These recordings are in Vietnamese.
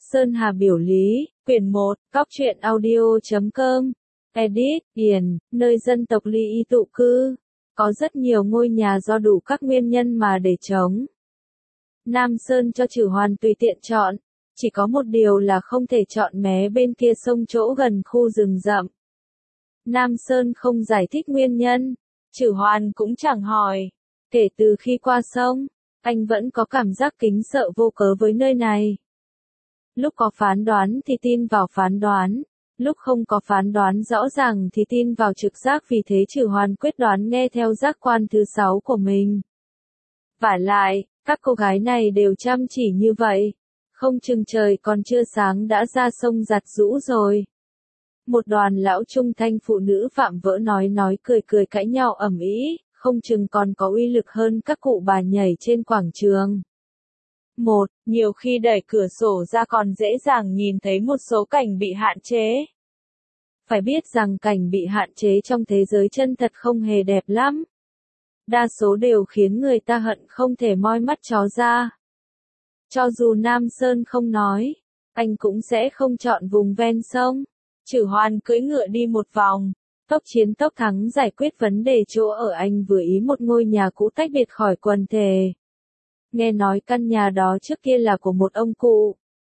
Sơn Hà biểu lý, quyển 1, Cóc truyện audio.com, edit, Điền, nơi dân tộc Ly Y tụ cư. Có rất nhiều ngôi nhà do đủ các nguyên nhân mà để trống. Nam Sơn cho Chử Hoàn tùy tiện chọn, chỉ có một điều là không thể chọn mé bên kia sông chỗ gần khu rừng rậm. Nam Sơn không giải thích nguyên nhân, Chử Hoàn cũng chẳng hỏi. Kể từ khi qua sông, anh vẫn có cảm giác kính sợ vô cớ với nơi này. Lúc có phán đoán thì tin vào phán đoán, lúc không có phán đoán rõ ràng thì tin vào trực giác, vì thế Chử Hoàn quyết đoán nghe theo giác quan thứ 6 của mình. Vả lại, các cô gái này đều chăm chỉ như vậy, không chừng trời còn chưa sáng đã ra sông giặt giũ rồi. Một đoàn lão trung thanh phụ nữ vạm vỡ nói cười cãi nhau ầm ĩ, không chừng còn có uy lực hơn các cụ bà nhảy trên quảng trường. Nhiều khi đẩy cửa sổ ra còn dễ dàng nhìn thấy một số cảnh bị hạn chế. Phải biết rằng cảnh bị hạn chế trong thế giới chân thật không hề đẹp lắm. Đa số đều khiến người ta hận không thể moi mắt chó ra. Cho dù Nam Sơn không nói, anh cũng sẽ không chọn vùng ven sông. Chử Hoàn cưỡi ngựa đi một vòng, tốc chiến tốc thắng giải quyết vấn đề chỗ ở. Anh vừa ý một ngôi nhà cũ tách biệt khỏi quần thể. Nghe nói căn nhà đó trước kia là của một ông cụ.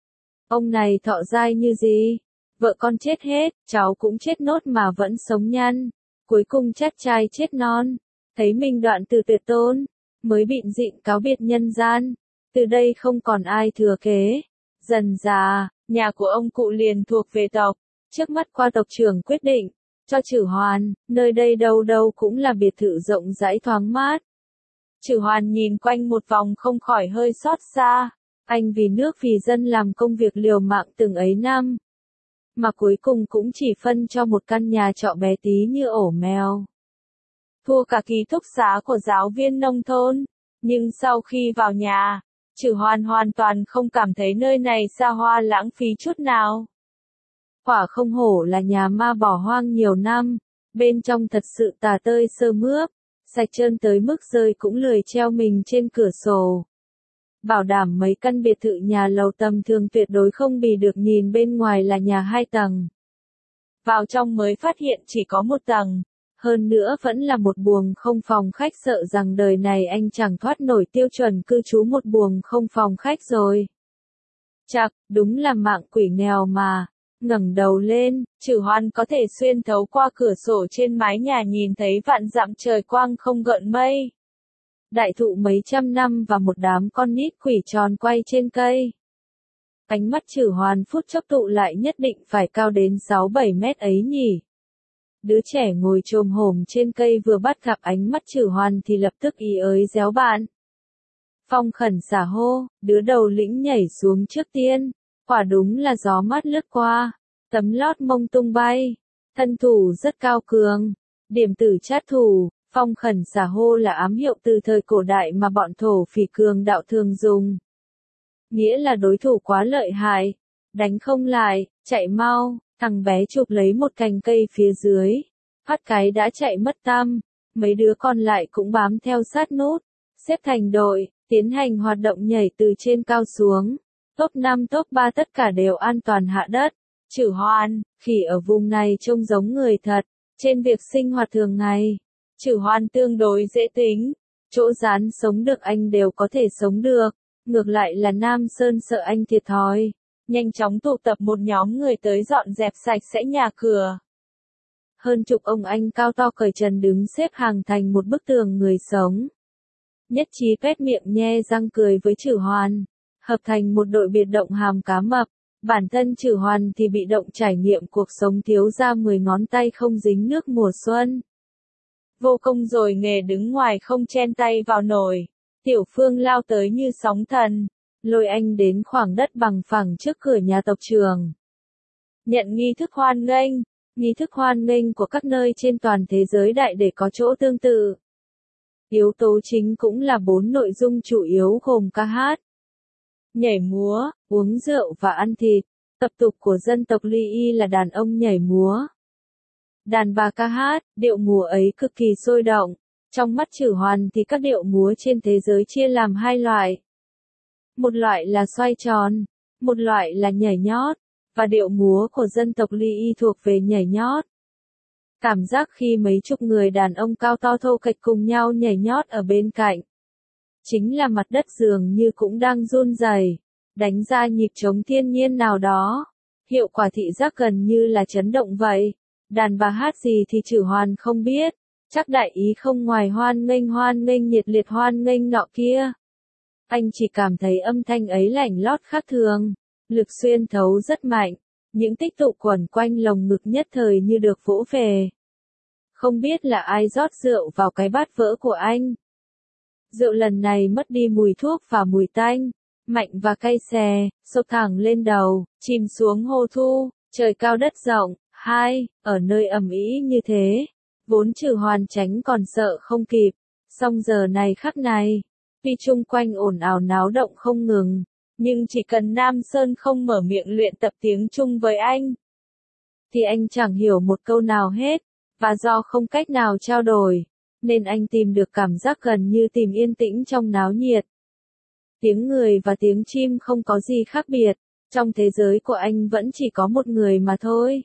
Ông này thọ dai như gì? Vợ con chết hết, cháu cũng chết nốt mà vẫn sống nhăn. Cuối cùng chát trai chết non. Thấy mình đoạn từ tuyệt tôn, mới bịn dịn cáo biệt nhân gian. Từ đây không còn ai thừa kế. Dần dà, nhà của ông cụ liền thuộc về tộc. Trước mắt qua tộc trưởng quyết định, cho Chử Hoàn, nơi đây đâu đâu cũng là biệt thự rộng rãi thoáng mát. Chử Hoàn nhìn quanh một vòng không khỏi hơi xót xa. Anh vì nước vì dân làm công việc liều mạng từng ấy năm. Mà cuối cùng cũng chỉ phân cho một căn nhà trọ bé tí như ổ mèo. Thua cả ký túc xá của giáo viên nông thôn. Nhưng sau khi vào nhà, Chử Hoàn hoàn toàn không cảm thấy nơi này xa hoa lãng phí chút nào. Quả không hổ là nhà ma bỏ hoang nhiều năm, bên trong thật sự tà tơi sơ mướp, sạch trơn tới mức rơi cũng lười treo mình trên cửa sổ. Bảo đảm mấy căn biệt thự nhà lầu tầm thường tuyệt đối không bị được, nhìn bên ngoài là nhà 2 tầng. Vào trong mới phát hiện chỉ có 1 tầng, hơn nữa vẫn là một buồng không phòng khách, sợ rằng đời này anh chẳng thoát nổi tiêu chuẩn cư trú một buồng không phòng khách rồi. Chạc, đúng là mạng quỷ nghèo mà. Ngẩng đầu lên, Chử Hoàn có thể xuyên thấu qua cửa sổ trên mái nhà nhìn thấy vạn dặm trời quang không gợn mây. Đại thụ mấy trăm năm và một đám con nít quỷ tròn quay trên cây. Ánh mắt Chử Hoàn phút chốc tụ lại, nhất định phải cao đến 6-7 mét ấy nhỉ. Đứa trẻ ngồi chồm hổm trên cây vừa bắt gặp ánh mắt Chử Hoàn thì lập tức ý ới réo bạn. Phong khẩn xả hô, đứa đầu lĩnh nhảy xuống trước tiên. Quả đúng là gió mát lướt qua, tấm lót mông tung bay, thân thủ rất cao cường, điểm tử trát thủ. Phong khẩn xả hô là ám hiệu từ thời cổ đại mà bọn thổ phỉ cường đạo thường dùng. Nghĩa là đối thủ quá lợi hại, đánh không lại, chạy mau. Thằng bé chụp lấy một cành cây phía dưới, phát cái đã chạy mất tăm. Mấy đứa còn lại cũng bám theo sát nút, xếp thành đội, tiến hành hoạt động nhảy từ trên cao xuống. Top 5 top 3 tất cả đều an toàn hạ đất. Chử Hoàn, khỉ ở vùng này trông giống người thật. Trên việc sinh hoạt thường ngày, Chử Hoàn tương đối dễ tính. Chỗ rán sống được anh đều có thể sống được. Ngược lại là Nam Sơn sợ anh thiệt thòi. Nhanh chóng tụ tập một nhóm người tới dọn dẹp sạch sẽ nhà cửa. Hơn chục ông anh cao to cởi trần đứng xếp hàng thành một bức tường người sống. Nhất trí tuét miệng nhe răng cười với Chử Hoàn. Hợp thành một đội biệt động hàm cá mập. Bản thân Chử Hoàn thì bị động trải nghiệm cuộc sống thiếu ra 10 ngón tay không dính nước mùa xuân. Vô công rồi nghề đứng ngoài không chen tay vào nồi. Tiểu Phương lao tới như sóng thần, lôi anh đến khoảng đất bằng phẳng trước cửa nhà tộc trưởng. Nhận nghi thức hoan nghênh. Nghi thức hoan nghênh của các nơi trên toàn thế giới đại để có chỗ tương tự. Yếu tố chính cũng là 4 nội dung chủ yếu gồm ca hát, nhảy múa, uống rượu và ăn thịt. Tập tục của dân tộc Ly Y là đàn ông nhảy múa, đàn bà ca hát. Điệu múa ấy cực kỳ sôi động. Trong mắt Chử Hoàn thì các điệu múa trên thế giới chia làm 2 loại. Một loại là xoay tròn, một loại là nhảy nhót, và điệu múa của dân tộc Ly Y thuộc về nhảy nhót. Cảm giác khi mấy chục người đàn ông cao to thô kệch cùng nhau nhảy nhót ở bên cạnh. Chính là mặt đất dường như cũng đang run rẩy, đánh ra nhịp trống thiên nhiên nào đó. Hiệu quả thị giác gần như là chấn động vậy. Đàn bà hát gì thì Chử Hoàn không biết, chắc đại ý không ngoài hoan nghênh nhiệt liệt hoan nghênh nọ kia. Anh chỉ cảm thấy âm thanh ấy lạnh lót khác thường, lực xuyên thấu rất mạnh, những tích tụ quẩn quanh lồng ngực nhất thời như được vỗ về. Không biết là ai rót rượu vào cái bát vỡ của anh. Rượu lần này mất đi mùi thuốc và mùi tanh, mạnh và cay xè, xộc thẳng lên đầu, chìm xuống hồ thu, trời cao đất rộng. Ở nơi ầm ĩ như thế, vốn Chử Hoàn tránh còn sợ không kịp, song giờ này khắc này, tuy chung quanh ồn ào náo động không ngừng, nhưng chỉ cần Nam Sơn không mở miệng luyện tập tiếng Trung với anh, thì anh chẳng hiểu một câu nào hết, và do không cách nào trao đổi, nên anh tìm được cảm giác gần như tìm yên tĩnh trong náo nhiệt. Tiếng người và tiếng chim không có gì khác biệt, trong thế giới của anh vẫn chỉ có một người mà thôi.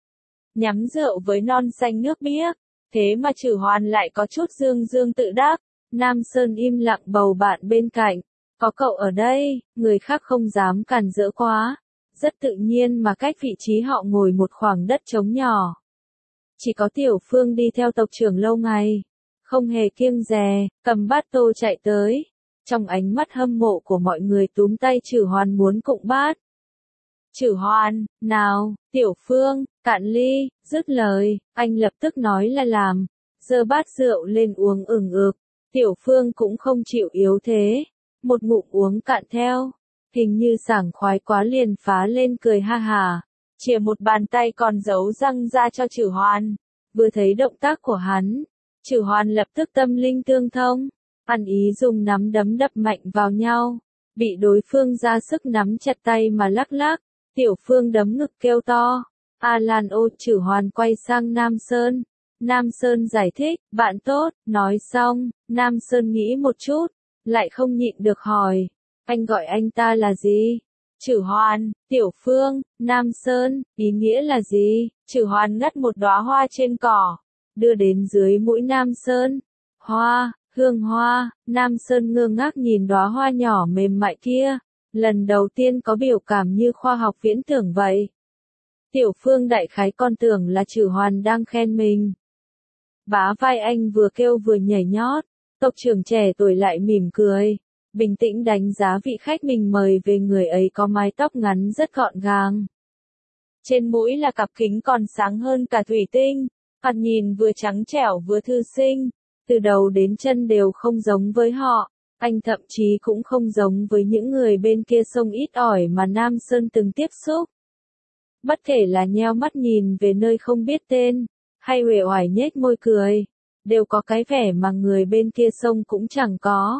Nhắm rượu với non xanh nước biếc, thế mà Chử Hoàn lại có chút dương dương tự đắc. Nam Sơn im lặng bầu bạn bên cạnh, có cậu ở đây, người khác không dám cản rỡ quá, rất tự nhiên mà cách vị trí họ ngồi một khoảng đất trống nhỏ. Chỉ có Tiểu Phương đi theo tộc trưởng lâu ngày, không hề kiêng dè, cầm bát tô chạy tới, trong ánh mắt hâm mộ của mọi người túm tay Chử Hoàn muốn cụng bát. Chử Hoàn, nào, Tiểu Phương, cạn ly, dứt lời, anh lập tức nói là làm, giơ bát rượu lên uống ừng ực. Tiểu Phương cũng không chịu yếu thế, một ngụm uống cạn theo, hình như sảng khoái quá liền phá lên cười ha hả, chìa một bàn tay còn giấu răng ra cho Chử Hoàn. Vừa thấy động tác của hắn, Chử Hoàn lập tức tâm linh tương thông, ăn ý dùng nắm đấm đập mạnh vào nhau, bị đối phương ra sức nắm chặt tay mà lắc lắc. Tiểu Phương đấm ngực kêu to, A Lan ô. Chử Hoàn quay sang Nam Sơn. Nam Sơn giải thích, bạn tốt, nói xong, Nam Sơn nghĩ một chút, lại không nhịn được hỏi, anh gọi anh ta là gì? Chử Hoàn, Tiểu Phương, Nam Sơn, ý nghĩa là gì? Chử Hoàn ngắt một đóa hoa trên cỏ, đưa đến dưới mũi Nam Sơn. Hoa, hương hoa. Nam Sơn ngơ ngác nhìn đóa hoa nhỏ mềm mại kia, lần đầu tiên có biểu cảm như khoa học viễn tưởng vậy. Tiểu Phương đại khái con tưởng là Chử Hoàn đang khen mình. Bá vai anh vừa kêu vừa nhảy nhót, tộc trưởng trẻ tuổi lại mỉm cười, bình tĩnh đánh giá vị khách mình mời về. Người ấy có mái tóc ngắn rất gọn gàng. Trên mũi là cặp kính còn sáng hơn cả thủy tinh, mặt nhìn vừa trắng trẻo vừa thư sinh, từ đầu đến chân đều không giống với họ. Anh thậm chí cũng không giống với những người bên kia sông ít ỏi mà Nam Sơn từng tiếp xúc. Bất kể là nheo mắt nhìn về nơi không biết tên, hay uể oải nhếch môi cười, đều có cái vẻ mà người bên kia sông cũng chẳng có.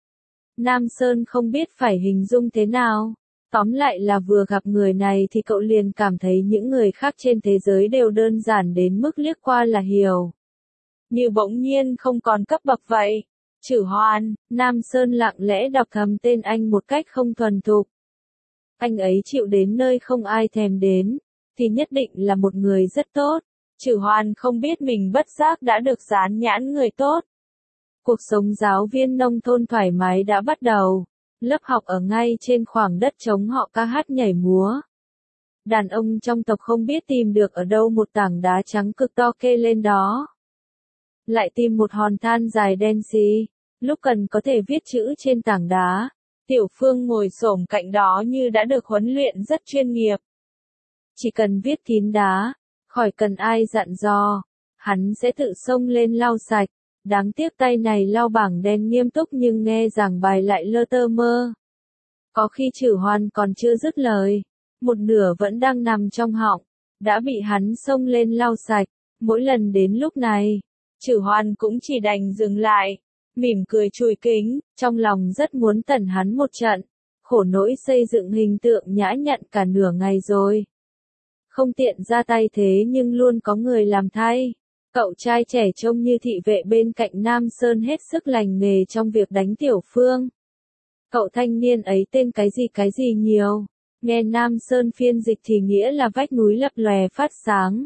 Nam Sơn không biết phải hình dung thế nào. Tóm lại là vừa gặp người này thì cậu liền cảm thấy những người khác trên thế giới đều đơn giản đến mức liếc qua là hiểu. Như bỗng nhiên không còn cấp bậc vậy. Chử Hoàn. Nam Sơn lặng lẽ đọc thầm tên anh một cách không thuần thục. Anh ấy chịu đến nơi không ai thèm đến, thì nhất định là một người rất tốt. Chử Hoàn không biết mình bất giác đã được dán nhãn người tốt. Cuộc sống giáo viên nông thôn thoải mái đã bắt đầu. Lớp học ở ngay trên khoảng đất trống họ ca hát nhảy múa. Đàn ông trong tộc không biết tìm được ở đâu một tảng đá trắng cực to kê lên đó. Lại tìm một hòn than dài đen xì, lúc cần có thể viết chữ trên tảng đá. Tiểu Phương ngồi xổm cạnh đó như đã được huấn luyện rất chuyên nghiệp. Chỉ cần viết kín đá, khỏi cần ai dặn dò, hắn sẽ tự xông lên lau sạch. Đáng tiếc tay này lau bảng đen nghiêm túc nhưng nghe giảng bài lại lơ tơ mơ. Có khi Chử Hoàn còn chưa dứt lời, một nửa vẫn đang nằm trong họng, đã bị hắn xông lên lau sạch. Mỗi lần đến lúc này, Chử Hoàn cũng chỉ đành dừng lại, mỉm cười chùi kính, trong lòng rất muốn tẩn hắn một trận. Khổ nỗi xây dựng hình tượng nhã nhặn cả nửa ngày rồi. Không tiện ra tay thế nhưng luôn có người làm thay. Cậu trai trẻ trông như thị vệ bên cạnh Nam Sơn hết sức lành nghề trong việc đánh Tiểu Phương. Cậu thanh niên ấy tên cái gì nhiều, Nghe Nam Sơn phiên dịch thì nghĩa là vách núi lập lòe phát sáng.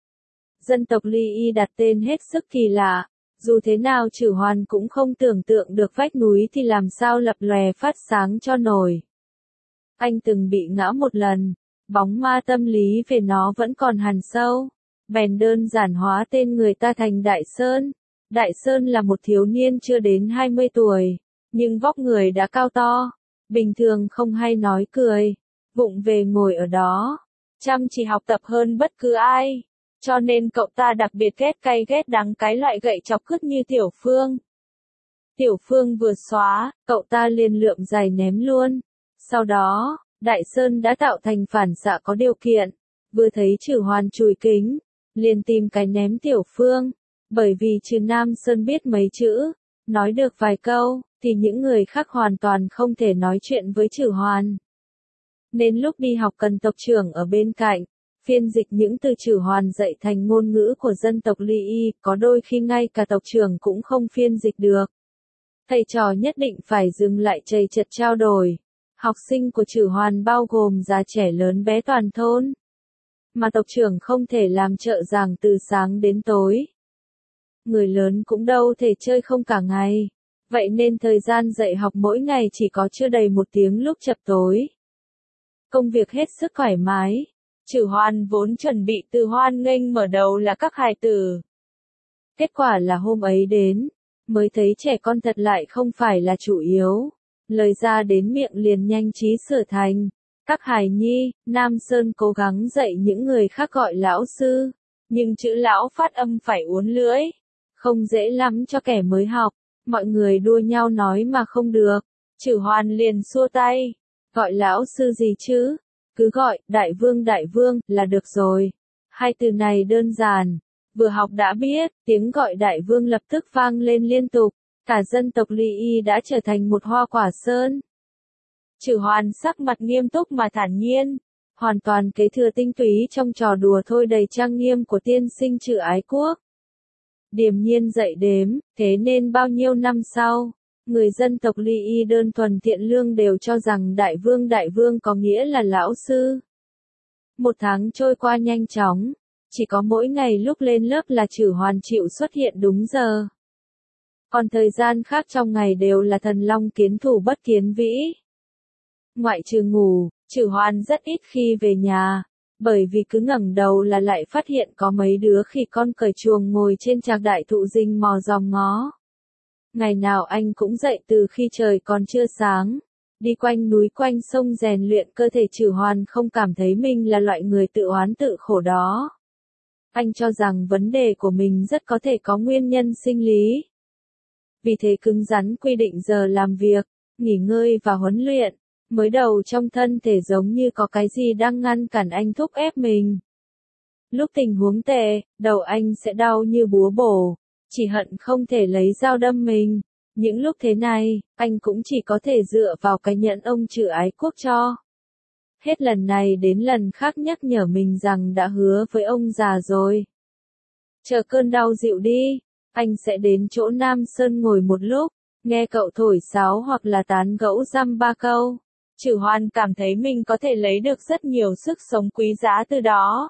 Dân tộc Ly Y đặt tên hết sức kỳ lạ, dù thế nào Chử Hoàn cũng không tưởng tượng được vách núi thì làm sao lập lòe phát sáng cho nổi. Anh từng bị ngã một lần, bóng ma tâm lý về nó vẫn còn hằn sâu, bèn đơn giản hóa tên người ta thành Đại Sơn. Đại Sơn là một thiếu niên chưa đến 20 tuổi, nhưng vóc người đã cao to, bình thường không hay nói cười, vụng về ngồi ở đó, chăm chỉ học tập hơn bất cứ ai. Cho nên cậu ta đặc biệt ghét cay ghét đắng cái loại gậy chọc cứt như Tiểu Phương. Tiểu Phương vừa xóa, cậu ta liền lượm giày ném luôn. Sau đó, Đại Sơn đã tạo thành phản xạ có điều kiện, vừa thấy Chử Hoàn chùi kính, liền tìm cái ném Tiểu Phương. Bởi vì trừ Nam Sơn biết mấy chữ, nói được vài câu, thì những người khác hoàn toàn không thể nói chuyện với Chử Hoàn. Nên lúc đi học cần tộc trưởng ở bên cạnh, phiên dịch những từ Chử Hoàn dạy thành ngôn ngữ của dân tộc Ly Y, có đôi khi ngay cả tộc trưởng cũng không phiên dịch được. Thầy trò nhất định phải dừng lại chầy chật trao đổi. Học sinh của Chử Hoàn bao gồm già trẻ lớn bé toàn thôn. Mà tộc trưởng không thể làm trợ giảng từ sáng đến tối. Người lớn cũng đâu thể chơi không cả ngày. Vậy nên thời gian dạy học mỗi ngày chỉ có chưa đầy 1 tiếng lúc chập tối. Công việc hết sức thoải mái. Chử Hoàn vốn chuẩn bị từ hoan nghênh mở đầu là các hài tử. Kết quả là hôm ấy đến, mới thấy trẻ con thật lại không phải là chủ yếu. Lời ra đến miệng liền nhanh trí sửa thành. Các hài nhi, Nam Sơn cố gắng dạy những người khác gọi lão sư. Nhưng chữ lão phát âm phải uốn lưỡi. Không dễ lắm cho kẻ mới học. Mọi người đua nhau nói mà không được. Chử Hoàn liền xua tay. Gọi lão sư gì chứ? Cứ gọi đại vương là được rồi. Hai từ này đơn giản. Vừa học đã biết, tiếng gọi đại vương lập tức vang lên liên tục. Cả dân tộc Ly Y đã trở thành một hoa quả sơn. Chử Hoàn sắc mặt nghiêm túc mà thản nhiên. Hoàn toàn kế thừa tinh túy trong trò đùa thôi đầy trang nghiêm của tiên sinh Chử Ái Quốc. Điềm nhiên dạy đếm, thế nên bao nhiêu năm sau, người dân tộc Ly Y đơn thuần thiện lương đều cho rằng đại vương có nghĩa là lão sư. 1 tháng trôi qua nhanh chóng, chỉ có mỗi ngày lúc lên lớp là Chử Hoàn chịu xuất hiện đúng giờ. Còn thời gian khác trong ngày đều là thần long kiến thủ bất kiến vĩ. Ngoại trừ ngủ, Chử Hoàn rất ít khi về nhà. Bởi vì cứ ngẩng đầu là lại phát hiện có mấy đứa khỉ con cởi chuồng ngồi trên trạc đại thụ rình mò dòm ngó. Ngày nào anh cũng dậy từ khi trời còn chưa sáng, đi quanh núi quanh sông rèn luyện cơ thể. Chử Hoàn không cảm thấy mình là loại người tự oán tự khổ đó. Anh cho rằng vấn đề của mình rất có thể có nguyên nhân sinh lý. Vì thế cứng rắn quy định giờ làm việc, nghỉ ngơi và huấn luyện. Mới đầu trong thân thể giống như có cái gì đang ngăn cản anh thúc ép mình. Lúc tình huống tệ, đầu anh sẽ đau như búa bổ, chỉ hận không thể lấy dao đâm mình. Những lúc thế này, anh cũng chỉ có thể dựa vào cái nhẫn ông Chử Ái Quốc cho. Hết lần này đến lần khác nhắc nhở mình rằng đã hứa với ông già rồi. Chờ cơn đau dịu đi, anh sẽ đến chỗ Nam Sơn ngồi một lúc, nghe cậu thổi sáo hoặc là tán gẫu dăm ba câu. Chử Hoàn cảm thấy mình có thể lấy được rất nhiều sức sống quý giá từ đó.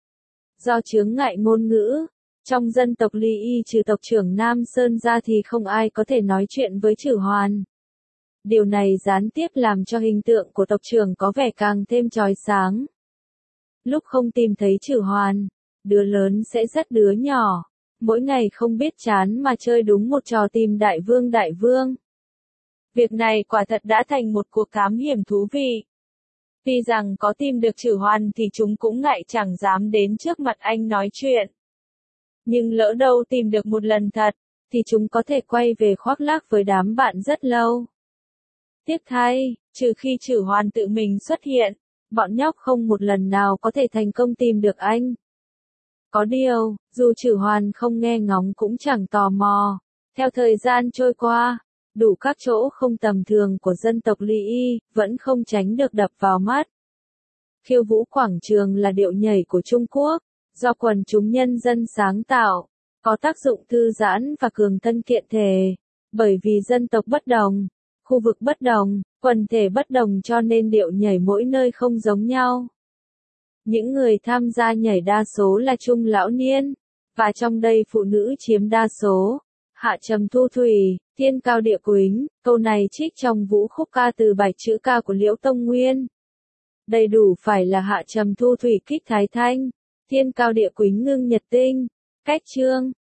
Do chướng ngại ngôn ngữ, trong dân tộc Ly Y trừ tộc trưởng Nam Sơn ra thì không ai có thể nói chuyện với Chử Hoàn. Điều này gián tiếp làm cho hình tượng của tộc trưởng có vẻ càng thêm chói sáng. Lúc không tìm thấy Chử Hoàn, đứa lớn sẽ dắt đứa nhỏ, mỗi ngày không biết chán mà chơi đúng một trò tìm đại vương. Việc này quả thật đã thành một cuộc thám hiểm thú vị. Tuy rằng có tìm được Chử Hoàn thì chúng cũng ngại chẳng dám đến trước mặt anh nói chuyện. Nhưng lỡ đâu tìm được một lần thật, thì chúng có thể quay về khoác lác với đám bạn rất lâu. Tiếc thay, trừ khi Chử Hoàn tự mình xuất hiện, bọn nhóc không một lần nào có thể thành công tìm được anh. Có điều, dù Chử Hoàn không nghe ngóng cũng chẳng tò mò. Theo thời gian trôi qua, đủ các chỗ không tầm thường của dân tộc Ly Y, vẫn không tránh được đập vào mắt. Khiêu vũ quảng trường là điệu nhảy của Trung Quốc, do quần chúng nhân dân sáng tạo, có tác dụng thư giãn và cường thân kiện thể. Bởi vì dân tộc bất đồng, Khu vực bất đồng, quần thể bất đồng cho nên điệu nhảy mỗi nơi không giống nhau. Những người tham gia nhảy đa số là trung lão niên, và trong đây phụ nữ chiếm đa số. Hạ trầm thu thủy, thiên cao địa quýnh, câu này trích trong vũ khúc ca từ bài chữ ca của Liễu Tông Nguyên. Đầy đủ phải là hạ trầm thu thủy kích thái thanh, thiên cao địa quýnh ngưng nhật tinh, cách chương.